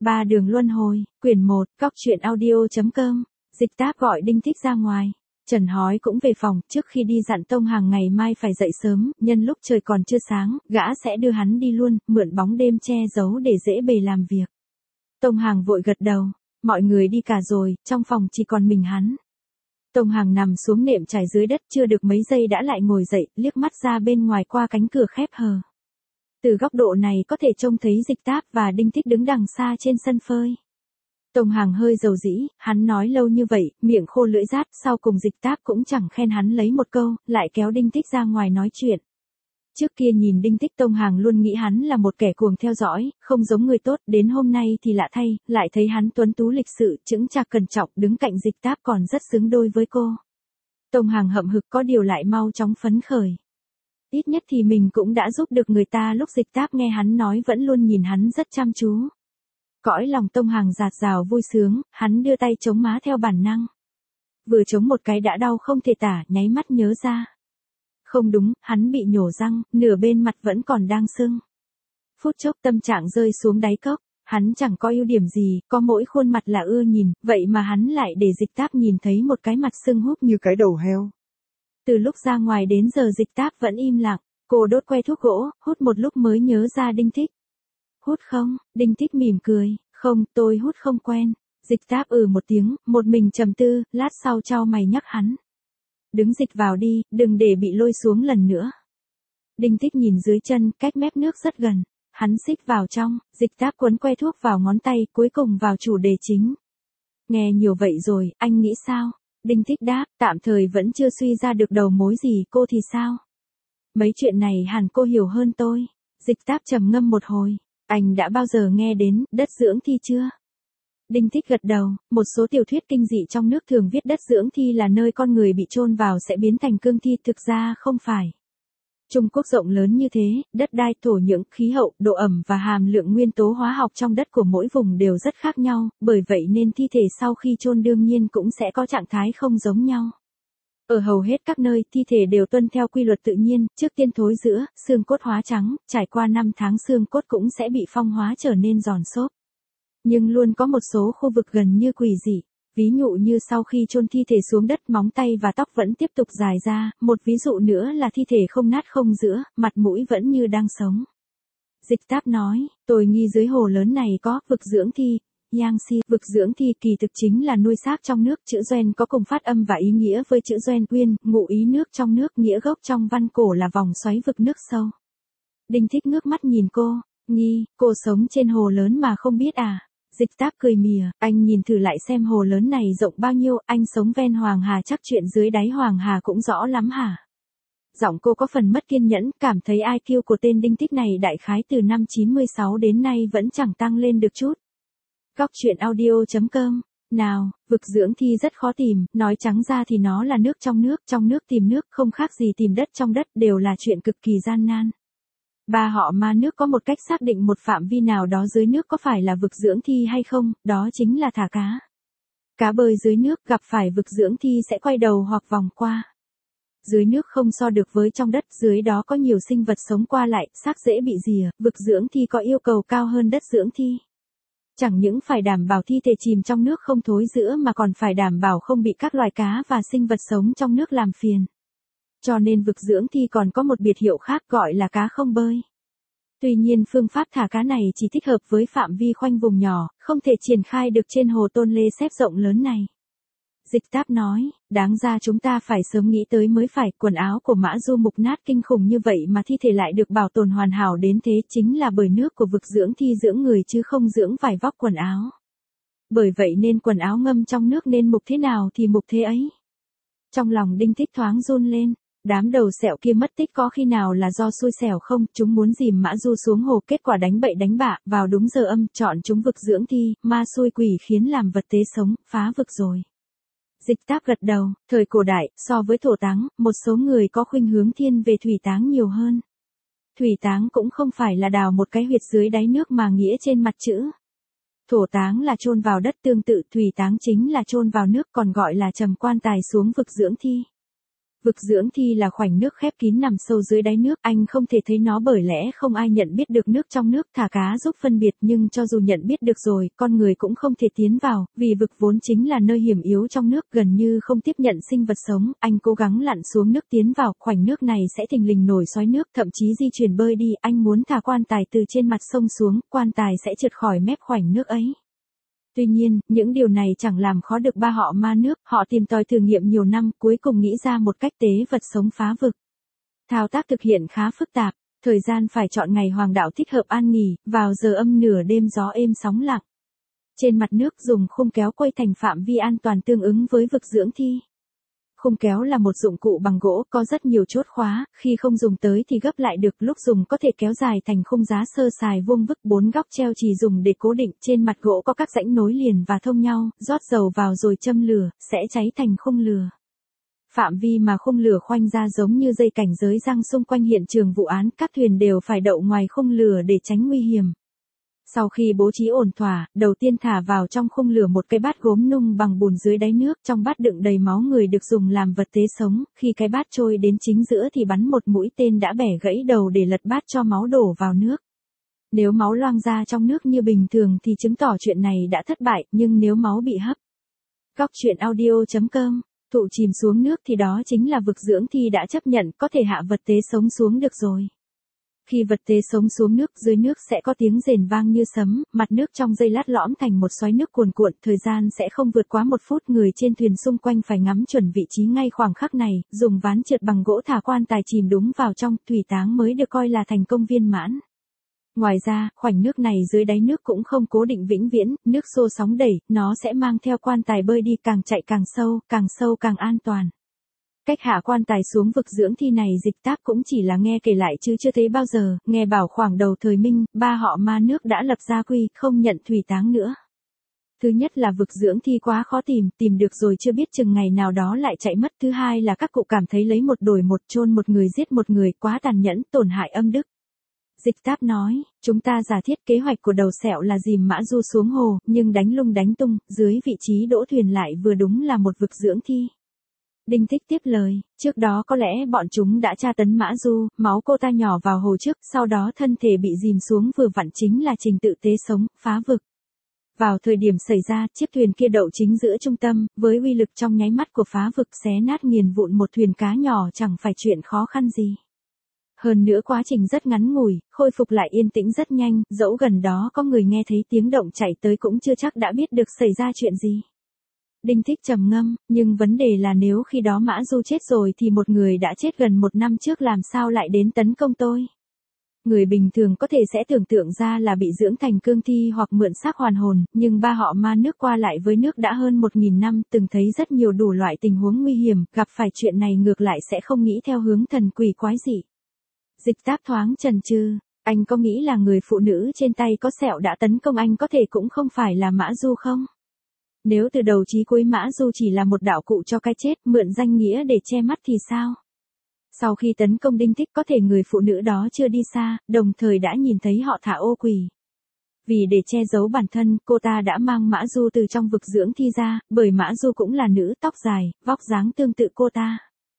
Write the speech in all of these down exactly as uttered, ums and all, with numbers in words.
Ba đường luân hồi, quyển một, cóc truyện audio.com, Dịch Táp gọi Đinh Thích ra ngoài. Trần Hói cũng về phòng, trước khi đi dặn Tông Hàng ngày mai phải dậy sớm, nhân lúc trời còn chưa sáng, gã sẽ đưa hắn đi luôn, mượn bóng đêm che giấu để dễ bề làm việc. Tông Hàng vội gật đầu, mọi người đi cả rồi, trong phòng chỉ còn mình hắn. Tông Hàng nằm xuống nệm trải dưới đất chưa được mấy giây đã lại ngồi dậy, liếc mắt ra bên ngoài qua cánh cửa khép hờ. Từ góc độ này có thể trông thấy Dịch Táp và Đinh Thích đứng đằng xa trên sân phơi. Tông Hàng hơi dầu dĩ, hắn nói lâu như vậy, miệng khô lưỡi rát, sau cùng Dịch Táp cũng chẳng khen hắn lấy một câu, lại kéo Đinh Thích ra ngoài nói chuyện. Trước kia nhìn Đinh Thích Tông Hàng luôn nghĩ hắn là một kẻ cuồng theo dõi, không giống người tốt, đến hôm nay thì lạ thay, lại thấy hắn tuấn tú lịch sự, chững chạc cẩn trọng, đứng cạnh Dịch Táp còn rất xứng đôi với cô. Tông Hàng hậm hực có điều lại mau chóng phấn khởi. Ít nhất thì mình cũng đã giúp được người ta lúc Dịch Táp nghe hắn nói vẫn luôn nhìn hắn rất chăm chú. Cõi lòng Tông Hàng dạt dào vui sướng, hắn đưa tay chống má theo bản năng. Vừa chống một cái đã đau không thể tả, nháy mắt nhớ ra. Không đúng, hắn bị nhổ răng, nửa bên mặt vẫn còn đang sưng. Phút chốc tâm trạng rơi xuống đáy cốc, hắn chẳng có ưu điểm gì, có mỗi khuôn mặt là ưa nhìn, vậy mà hắn lại để Dịch Táp nhìn thấy một cái mặt sưng húp như cái đầu heo. Từ lúc ra ngoài đến giờ Dịch Táp vẫn im lặng, cô đốt que thuốc gỗ, hút một lúc mới nhớ ra Đinh Thích. Hút không? Đinh Thích mỉm cười, không, tôi hút không quen. Dịch Táp ừ một tiếng, một mình trầm tư, lát sau chau mày nhắc hắn. Đứng dịch vào đi, đừng để bị lôi xuống lần nữa. Đinh Thích nhìn dưới chân, cách mép nước rất gần. Hắn xích vào trong, Dịch Táp quấn que thuốc vào ngón tay, cuối cùng vào chủ đề chính. Nghe nhiều vậy rồi, anh nghĩ sao? Đinh Thích đáp, tạm thời vẫn chưa suy ra được đầu mối gì, cô thì sao? Mấy chuyện này hẳn cô hiểu hơn tôi. Dịch Táp trầm ngâm một hồi, anh đã bao giờ nghe đến đất dưỡng thi chưa? Đinh Thích gật đầu, một số tiểu thuyết kinh dị trong nước thường viết đất dưỡng thi là nơi con người bị chôn vào sẽ biến thành cương thi, thực ra không phải. Trung Quốc rộng lớn như thế, đất đai, thổ nhưỡng, khí hậu, độ ẩm và hàm lượng nguyên tố hóa học trong đất của mỗi vùng đều rất khác nhau, bởi vậy nên thi thể sau khi chôn đương nhiên cũng sẽ có trạng thái không giống nhau. Ở hầu hết các nơi, thi thể đều tuân theo quy luật tự nhiên, trước tiên thối rữa, xương cốt hóa trắng, trải qua năm tháng xương cốt cũng sẽ bị phong hóa trở nên giòn xốp. Nhưng luôn có một số khu vực gần như quỷ dị. Ví dụ như sau khi chôn thi thể xuống đất, móng tay và tóc vẫn tiếp tục dài ra, một ví dụ nữa là thi thể không nát không rữa, mặt mũi vẫn như đang sống. Dịch Táp nói, tôi nghi dưới hồ lớn này có vực dưỡng thi. Yangtze, vực dưỡng thi kỳ thực chính là nuôi xác trong nước, chữ Doan có cùng phát âm và ý nghĩa với chữ Doan Uyên, ngụ ý nước trong nước, nghĩa gốc trong văn cổ là vòng xoáy vực nước sâu. Đinh Thích ngước mắt nhìn cô, nghi, cô sống trên hồ lớn mà không biết à? Dịch Táp cười mỉa, anh nhìn thử lại xem hồ lớn này rộng bao nhiêu, anh sống ven Hoàng Hà chắc chuyện dưới đáy Hoàng Hà cũng rõ lắm hả? Giọng cô có phần mất kiên nhẫn, cảm thấy i kiu của tên Đinh Thích này đại khái từ năm chín mươi sáu đến nay vẫn chẳng tăng lên được chút. Cóc truyện audio.com, nào, vực dưỡng thi rất khó tìm, nói trắng ra thì nó là nước trong nước, trong nước tìm nước, không khác gì tìm đất trong đất, đều là chuyện cực kỳ gian nan. Ba họ ma nước có một cách xác định một phạm vi nào đó dưới nước có phải là vực dưỡng thi hay không, đó chính là thả cá. Cá bơi dưới nước gặp phải vực dưỡng thi sẽ quay đầu hoặc vòng qua. Dưới nước không so được với trong đất, dưới đó có nhiều sinh vật sống qua lại, xác dễ bị rỉa, vực dưỡng thi có yêu cầu cao hơn đất dưỡng thi. Chẳng những phải đảm bảo thi thể chìm trong nước không thối rữa mà còn phải đảm bảo không bị các loài cá và sinh vật sống trong nước làm phiền. Cho nên vực dưỡng thi còn có một biệt hiệu khác gọi là cá không bơi. Tuy nhiên phương pháp thả cá này chỉ thích hợp với phạm vi khoanh vùng nhỏ, không thể triển khai được trên hồ Tôn Lê xếp rộng lớn này. Dịch Táp nói, đáng ra chúng ta phải sớm nghĩ tới mới phải, quần áo của Mã Du mục nát kinh khủng như vậy mà thi thể lại được bảo tồn hoàn hảo đến thế, chính là bởi nước của vực dưỡng thi dưỡng người chứ không dưỡng vải vóc quần áo. Bởi vậy nên quần áo ngâm trong nước nên mục thế nào thì mục thế ấy. Trong lòng Đinh Thích thoáng run lên. Đám đầu sẹo kia mất tích có khi nào là do xui xẻo không, chúng muốn dìm Mã Du xuống hồ, kết quả đánh bậy đánh bạ, vào đúng giờ âm, chọn chúng vực dưỡng thi, ma xui quỷ khiến làm vật tế sống, phá vực rồi. Dịch Táp gật đầu, thời cổ đại, so với thổ táng, một số người có khuynh hướng thiên về thủy táng nhiều hơn. Thủy táng cũng không phải là đào một cái huyệt dưới đáy nước mà nghĩa trên mặt chữ. Thổ táng là chôn vào đất, tương tự thủy táng chính là chôn vào nước, còn gọi là trầm quan tài xuống vực dưỡng thi. Vực dưỡng thi là khoảnh nước khép kín nằm sâu dưới đáy nước, anh không thể thấy nó bởi lẽ không ai nhận biết được nước trong nước, thả cá giúp phân biệt, nhưng cho dù nhận biết được rồi, con người cũng không thể tiến vào, vì vực vốn chính là nơi hiểm yếu trong nước, gần như không tiếp nhận sinh vật sống. Anh cố gắng lặn xuống nước tiến vào, khoảnh nước này sẽ thình lình nổi xoáy nước, thậm chí di chuyển bơi đi. Anh muốn thả quan tài từ trên mặt sông xuống, quan tài sẽ trượt khỏi mép khoảnh nước ấy. Tuy nhiên, những điều này chẳng làm khó được ba họ ma nước, họ tìm tòi thử nghiệm nhiều năm, cuối cùng nghĩ ra một cách tế vật sống phá vực. Thao tác thực hiện khá phức tạp, thời gian phải chọn ngày hoàng đạo thích hợp an nghỉ, vào giờ âm nửa đêm gió êm sóng lặng. Trên mặt nước dùng khung kéo quay thành phạm vi an toàn tương ứng với vực dưỡng thi. Khung kéo là một dụng cụ bằng gỗ có rất nhiều chốt khóa, khi không dùng tới thì gấp lại được, lúc dùng có thể kéo dài thành khung giá sơ sài vuông vức, bốn góc treo chì dùng để cố định, trên mặt gỗ có các rãnh nối liền và thông nhau, rót dầu vào rồi châm lửa, sẽ cháy thành khung lửa. Phạm vi mà khung lửa khoanh ra giống như dây cảnh giới răng xung quanh hiện trường vụ án, các thuyền đều phải đậu ngoài khung lửa để tránh nguy hiểm. Sau khi bố trí ổn thỏa, đầu tiên thả vào trong khung lửa một cái bát gốm nung bằng bùn dưới đáy nước, trong bát đựng đầy máu người được dùng làm vật tế sống, khi cái bát trôi đến chính giữa thì bắn một mũi tên đã bẻ gãy đầu để lật bát cho máu đổ vào nước. Nếu máu loang ra trong nước như bình thường thì chứng tỏ chuyện này đã thất bại, nhưng nếu máu bị hấp. Góc truyện audio chấm com, thụ chìm xuống nước thì đó chính là vực dưỡng thi đã chấp nhận có thể hạ vật tế sống xuống được rồi. Khi vật tế sống xuống nước, dưới nước sẽ có tiếng rền vang như sấm, mặt nước trong giây lát lõm thành một xoáy nước cuồn cuộn, thời gian sẽ không vượt quá một phút, người trên thuyền xung quanh phải ngắm chuẩn vị trí ngay khoảng khắc này, dùng ván trượt bằng gỗ thả quan tài chìm đúng vào trong, thủy táng mới được coi là thành công viên mãn. Ngoài ra, khoảnh nước này dưới đáy nước cũng không cố định vĩnh viễn, nước xô sóng đẩy, nó sẽ mang theo quan tài bơi đi, càng chạy càng sâu, càng sâu càng an toàn. Cách hạ quan tài xuống vực dưỡng thi này Dịch Táp cũng chỉ là nghe kể lại chứ chưa thấy bao giờ, nghe bảo khoảng đầu thời Minh, ba họ ma nước đã lập gia quy, không nhận thủy táng nữa. Thứ nhất là vực dưỡng thi quá khó tìm, tìm được rồi chưa biết chừng ngày nào đó lại chạy mất. Thứ hai là các cụ cảm thấy lấy một đổi một, chôn một người giết một người, quá tàn nhẫn, tổn hại âm đức. Dịch Táp nói, chúng ta giả thiết kế hoạch của đầu sẹo là dìm Mã Du xuống hồ, nhưng đánh lung đánh tung, dưới vị trí đỗ thuyền lại vừa đúng là một vực dưỡng thi. Đinh Thích tiếp lời, trước đó có lẽ bọn chúng đã tra tấn Mã Du, máu cô ta nhỏ vào hồ trước, sau đó thân thể bị dìm xuống vừa vặn chính là trình tự tế sống, phá vực. Vào thời điểm xảy ra, chiếc thuyền kia đậu chính giữa trung tâm, với uy lực trong nháy mắt của phá vực xé nát nghiền vụn một thuyền cá nhỏ chẳng phải chuyện khó khăn gì. Hơn nữa quá trình rất ngắn ngủi, khôi phục lại yên tĩnh rất nhanh, dẫu gần đó có người nghe thấy tiếng động chạy tới cũng chưa chắc đã biết được xảy ra chuyện gì. Đinh Thích trầm ngâm, nhưng vấn đề là nếu khi đó Mã Du chết rồi thì một người đã chết gần một năm trước làm sao lại đến tấn công tôi. Người bình thường có thể sẽ tưởng tượng ra là bị dưỡng thành cương thi hoặc mượn xác hoàn hồn, nhưng ba họ ma nước qua lại với nước đã hơn một nghìn năm, từng thấy rất nhiều đủ loại tình huống nguy hiểm, gặp phải chuyện này ngược lại sẽ không nghĩ theo hướng thần quỷ quái dị. Dịch Táp thoáng chần chừ, anh có nghĩ là người phụ nữ trên tay có sẹo đã tấn công anh có thể cũng không phải là Mã Du không? Nếu từ đầu chí cuối Mã Du chỉ là một đạo cụ cho cái chết, mượn danh nghĩa để che mắt thì sao? Sau khi tấn công Đinh Thích có thể người phụ nữ đó chưa đi xa, đồng thời đã nhìn thấy họ thả ô quỷ. Vì để che giấu bản thân, cô ta đã mang Mã Du từ trong vực dưỡng thi ra, bởi Mã Du cũng là nữ, tóc dài, vóc dáng tương tự cô ta.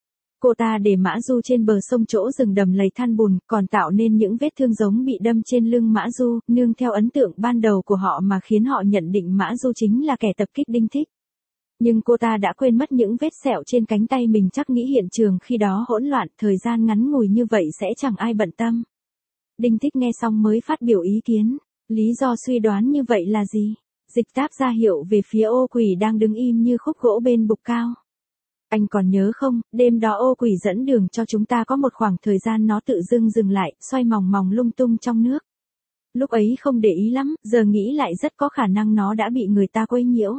Cô ta để Mã Du trên bờ sông chỗ rừng đầm lầy than bùn, còn tạo nên những vết thương giống bị đâm trên lưng Mã Du, nương theo ấn tượng ban đầu của họ mà khiến họ nhận định Mã Du chính là kẻ tập kích Đinh Thích. Nhưng cô ta đã quên mất những vết sẹo trên cánh tay mình, chắc nghĩ hiện trường khi đó hỗn loạn, thời gian ngắn ngủi như vậy sẽ chẳng ai bận tâm. Đinh Thích nghe xong mới phát biểu ý kiến, lý do suy đoán như vậy là gì? Dịch Táp ra hiệu về phía ô quỷ đang đứng im như khúc gỗ bên bục cao. Anh còn nhớ không, đêm đó ô quỷ dẫn đường cho chúng ta có một khoảng thời gian nó tự dưng dừng lại, xoay mòng mòng lung tung trong nước. Lúc ấy không để ý lắm, giờ nghĩ lại rất có khả năng nó đã bị người ta quấy nhiễu.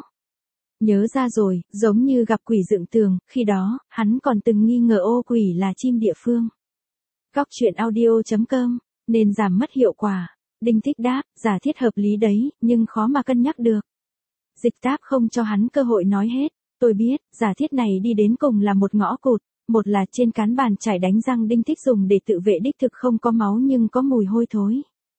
Nhớ ra rồi, giống như gặp quỷ dựng tường, khi đó, hắn còn từng nghi ngờ ô quỷ là chim địa phương. Góc truyện audio chấm com, nên giảm mất hiệu quả. Đinh Thích đáp, giả thiết hợp lý đấy, nhưng khó mà cân nhắc được. Dịch Táp không cho hắn cơ hội nói hết. Tôi biết, giả thiết này đi đến cùng là một ngõ cụt, một là trên cán bàn chải đánh răng Đinh Thích dùng để tự vệ đích thực không có máu nhưng có mùi hôi thối.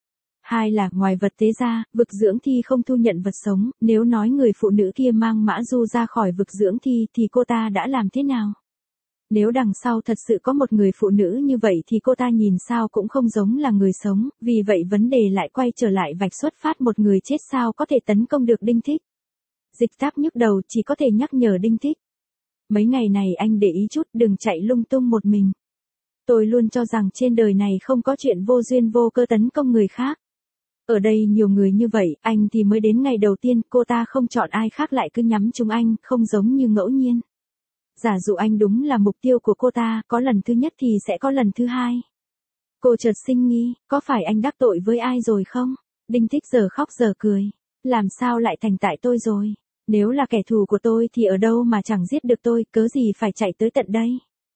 Hai là ngoài vật tế ra, vực dưỡng thi không thu nhận vật sống, nếu nói người phụ nữ kia mang Mã Du ra khỏi vực dưỡng thi thì cô ta đã làm thế nào? Nếu đằng sau thật sự có một người phụ nữ như vậy thì cô ta nhìn sao cũng không giống là người sống, vì vậy vấn đề lại quay trở lại vạch xuất phát một người chết sao có thể tấn công được Đinh Thích. Dịch Táp nhức đầu chỉ có thể nhắc nhở Đinh Thích. Mấy ngày này anh để ý chút đừng chạy lung tung một mình. Tôi luôn cho rằng trên đời này không có chuyện vô duyên vô cơ tấn công người khác. Ở đây nhiều người như vậy, anh thì mới đến ngày đầu tiên, cô ta không chọn ai khác lại cứ nhắm trúng anh, không giống như ngẫu nhiên. Giả dụ anh đúng là mục tiêu của cô ta, có lần thứ nhất thì sẽ có lần thứ hai. Cô chợt sinh nghi, có phải anh đắc tội với ai rồi không? Đinh Thích giờ khóc giờ cười. Làm sao lại thành tại tôi rồi? Nếu là kẻ thù của tôi thì ở đâu mà chẳng giết được tôi, cớ gì phải chạy tới tận đây?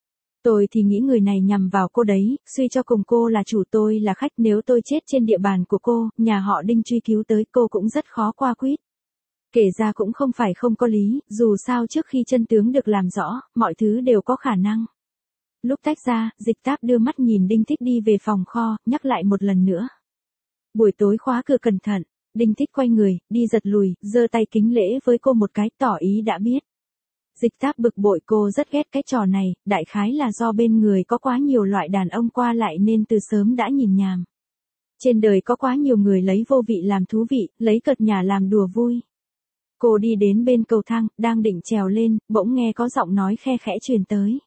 Tôi thì nghĩ người này nhằm vào cô đấy, suy cho cùng cô là chủ tôi là khách, nếu tôi chết trên địa bàn của cô, nhà họ Đinh truy cứu tới cô cũng rất khó qua quýt. Kể ra cũng không phải không có lý, dù sao trước khi chân tướng được làm rõ, mọi thứ đều có khả năng. Lúc tách ra, Dịch Táp đưa mắt nhìn Đinh Thích đi về phòng kho, nhắc lại một lần nữa. Buổi tối khóa cửa cẩn thận, Đinh Thích quay người, đi giật lùi, giơ tay kính lễ với cô một cái, tỏ ý đã biết. Dịch Táp bực bội, cô rất ghét cái trò này, đại khái là do bên người có quá nhiều loại đàn ông qua lại nên từ sớm đã nhìn nhàm. Trên đời có quá nhiều người lấy vô vị làm thú vị, lấy cợt nhả làm đùa vui. Cô đi đến bên cầu thang, đang định trèo lên, bỗng nghe có giọng nói khe khẽ truyền tới.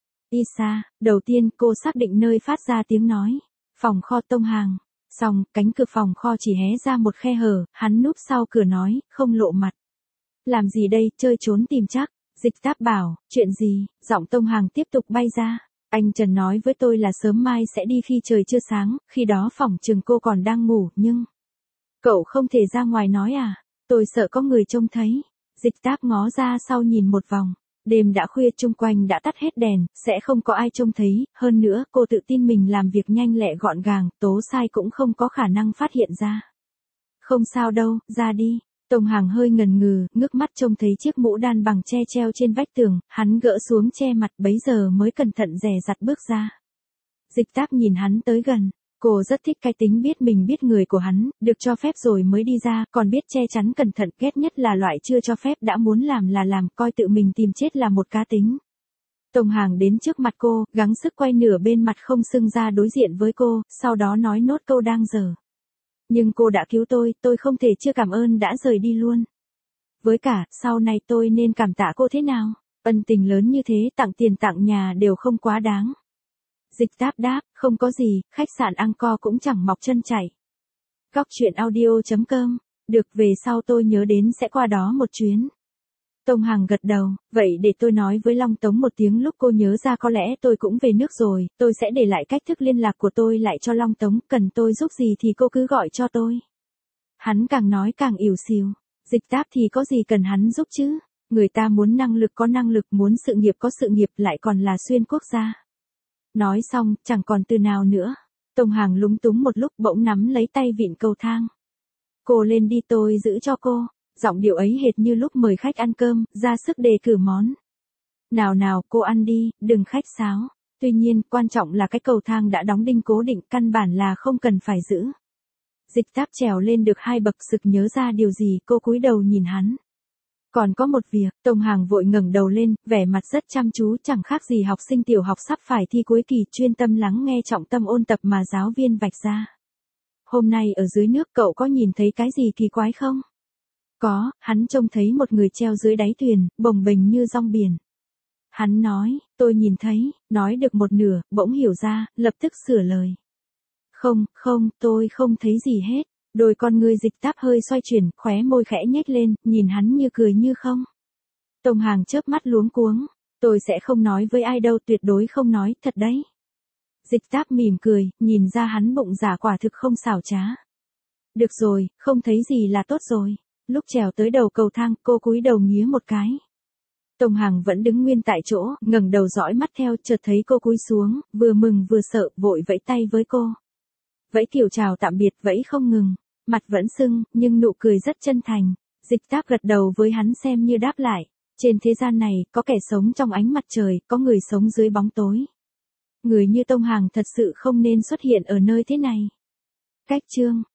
Isa, đầu tiên cô xác định nơi phát ra tiếng nói. Phòng kho Tông Hàng. Xong, cánh cửa phòng kho chỉ hé ra một khe hở, hắn núp sau cửa nói, không lộ mặt. Làm gì đây, chơi trốn tìm chắc. Dịch Táp bảo, chuyện gì? Giọng Tông Hàng tiếp tục bay ra. Anh Trần nói với tôi là sớm mai sẽ đi khi trời chưa sáng, khi đó phỏng chừng cô còn đang ngủ, nhưng... Cậu không thể ra ngoài nói à? Tôi sợ có người trông thấy. Dịch Táp ngó ra sau nhìn một vòng. Đêm đã khuya, chung quanh đã tắt hết đèn, sẽ không có ai trông thấy, hơn nữa cô tự tin mình làm việc nhanh lẹ gọn gàng, tố sai cũng không có khả năng phát hiện ra. Không sao đâu, ra đi. Tông Hàng hơi ngần ngừ, ngước mắt trông thấy chiếc mũ đan bằng tre treo trên vách tường, hắn gỡ xuống che mặt, bấy giờ mới cẩn thận dè dặt bước ra. Dịch Táp nhìn hắn tới gần, cô rất thích cái tính biết mình biết người của hắn, được cho phép rồi mới đi ra, còn biết che chắn cẩn thận, ghét nhất là loại chưa cho phép đã muốn làm là làm, coi tự mình tìm chết là một cá tính. Tông Hàng đến trước mặt cô, gắng sức quay nửa bên mặt không sưng ra đối diện với cô, sau đó nói nốt câu đang dở. Nhưng cô đã cứu tôi, tôi không thể chưa cảm ơn đã rời đi luôn. Với cả, sau này tôi nên cảm tạ cô thế nào? Ân tình lớn như thế, tặng tiền tặng nhà đều không quá đáng. Dịch Táp đáp, không có gì, khách sạn Angkor cũng chẳng mọc chân chảy. Góc truyện audio chấm com, được, về sau tôi nhớ đến sẽ qua đó một chuyến. Tông Hàng gật đầu, vậy để tôi nói với Long Tống một tiếng, lúc cô nhớ ra có lẽ tôi cũng về nước rồi, tôi sẽ để lại cách thức liên lạc của tôi lại cho Long Tống, cần tôi giúp gì thì cô cứ gọi cho tôi. Hắn càng nói càng ỉu xìu, Dịch Táp thì có gì cần hắn giúp chứ, người ta muốn năng lực có năng lực, muốn sự nghiệp có sự nghiệp, lại còn là xuyên quốc gia. Nói xong, chẳng còn từ nào nữa. Tông Hàng lúng túng một lúc, bỗng nắm lấy tay vịn cầu thang. Cô lên đi, tôi giữ cho cô. Giọng điệu ấy hệt như lúc mời khách ăn cơm, ra sức đề cử món. Nào nào, cô ăn đi, đừng khách sáo. Tuy nhiên, quan trọng là cái cầu thang đã đóng đinh cố định, căn bản là không cần phải giữ. Dịch Táp trèo lên được hai bậc, sực nhớ ra điều gì, cô cúi đầu nhìn hắn. Còn có một việc, Tông Hàng vội ngẩng đầu lên, vẻ mặt rất chăm chú, chẳng khác gì học sinh tiểu học sắp phải thi cuối kỳ, chuyên tâm lắng nghe trọng tâm ôn tập mà giáo viên vạch ra. Hôm nay ở dưới nước cậu có nhìn thấy cái gì kỳ quái không? Có, hắn trông thấy một người treo dưới đáy thuyền, bồng bềnh như rong biển. Hắn nói, tôi nhìn thấy, nói được một nửa, bỗng hiểu ra, lập tức sửa lời. Không, không, tôi không thấy gì hết. Đôi con ngươi Dịch Táp hơi xoay chuyển, khóe môi khẽ nhếch lên, nhìn hắn như cười như không. Tông Hàng chớp mắt luống cuống, tôi sẽ không nói với ai đâu, tuyệt đối không nói, thật đấy. Dịch Táp mỉm cười, nhìn ra hắn bụng dạ quả thực không xảo trá. Được rồi, không thấy gì là tốt rồi. Lúc trèo tới đầu cầu thang, cô cúi đầu nghía một cái. Tông Hàng vẫn đứng nguyên tại chỗ, ngẩng đầu dõi mắt theo, chợt thấy cô cúi xuống, vừa mừng vừa sợ, vội vẫy tay với cô. Vẫy kiểu chào tạm biệt, vẫy không ngừng. Mặt vẫn sưng, nhưng nụ cười rất chân thành. Dịch Táp gật đầu với hắn xem như đáp lại. Trên thế gian này, có kẻ sống trong ánh mặt trời, có người sống dưới bóng tối. Người như Tông Hàng thật sự không nên xuất hiện ở nơi thế này. Cách chương